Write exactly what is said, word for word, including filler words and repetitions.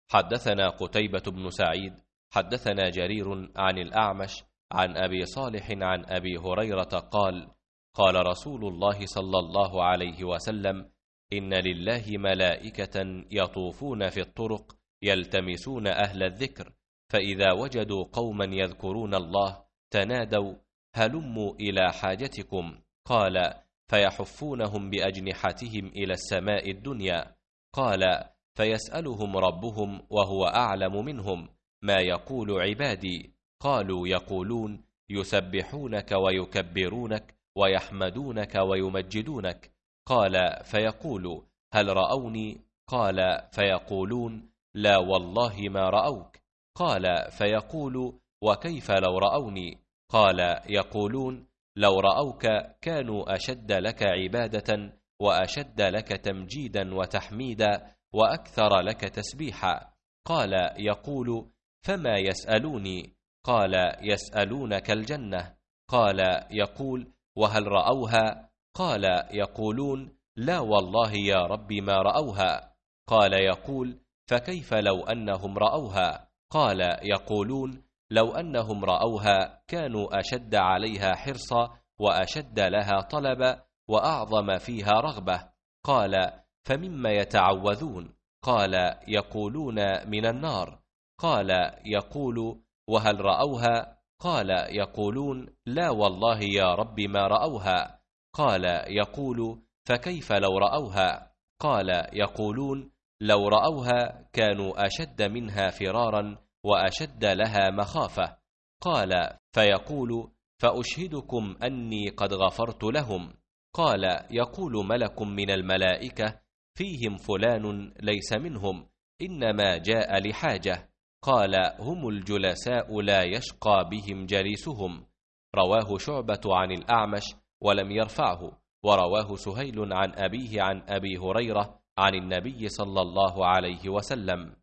حدثنا قتيبة بن سعيد حدثنا جرير عن الأعمش عن أبي صالح عن أبي هريرة قال قال رسول الله صلى الله عليه وسلم إن لله ملائكة يطوفون في الطرق يلتمسون أهل الذكر، فإذا وجدوا قوما يذكرون الله تنادوا هلموا إلى حاجتكم، قال فيحفونهم بأجنحتهم إلى السماء الدنيا، قال فيسألهم ربهم وهو أعلم منهم ما يقول عبادي، قالوا يقولون يسبحونك ويكبرونك ويحمدونك ويمجدونك، قال فيقول هل رأوني؟ قال فيقولون لا والله ما رأوك، قال فيقول وكيف لو رأوني؟ قال يقولون لو رأوك كانوا أشد لك عبادة وأشد لك تمجيدا وتحميدا وأكثر لك تسبيحا، قال يقول فما يسألوني؟ قال يسألونك الجنة، قال يقول وهل رأوها؟ قال يقولون لا والله يا رب ما رأوها، قال يقول فكيف لو أنهم رأوها؟ قال يقولون لو أنهم رأوها كانوا أشد عليها حرصا وأشد لها طلبا وأعظم فيها رغبة، قال فمما يتعوذون؟ قال يقولون من النار، قال يقول وهل رأوها؟ قال يقولون لا والله يا رب ما رأوها، قال يقول فكيف لو رأوها؟ قال يقولون لو رأوها كانوا أشد منها فرارا وأشد لها مخافة، قال فيقول فأشهدكم أني قد غفرت لهم، قال يقول ملك من الملائكة فيهم فلان ليس منهم إنما جاء لحاجة، قال هم الجلساء لا يشقى بهم جليسهم. رواه شعبة عن الأعمش ولم يرفعه، ورواه سهيل عن أبيه عن أبي هريرة عن النبي صلى الله عليه وسلم.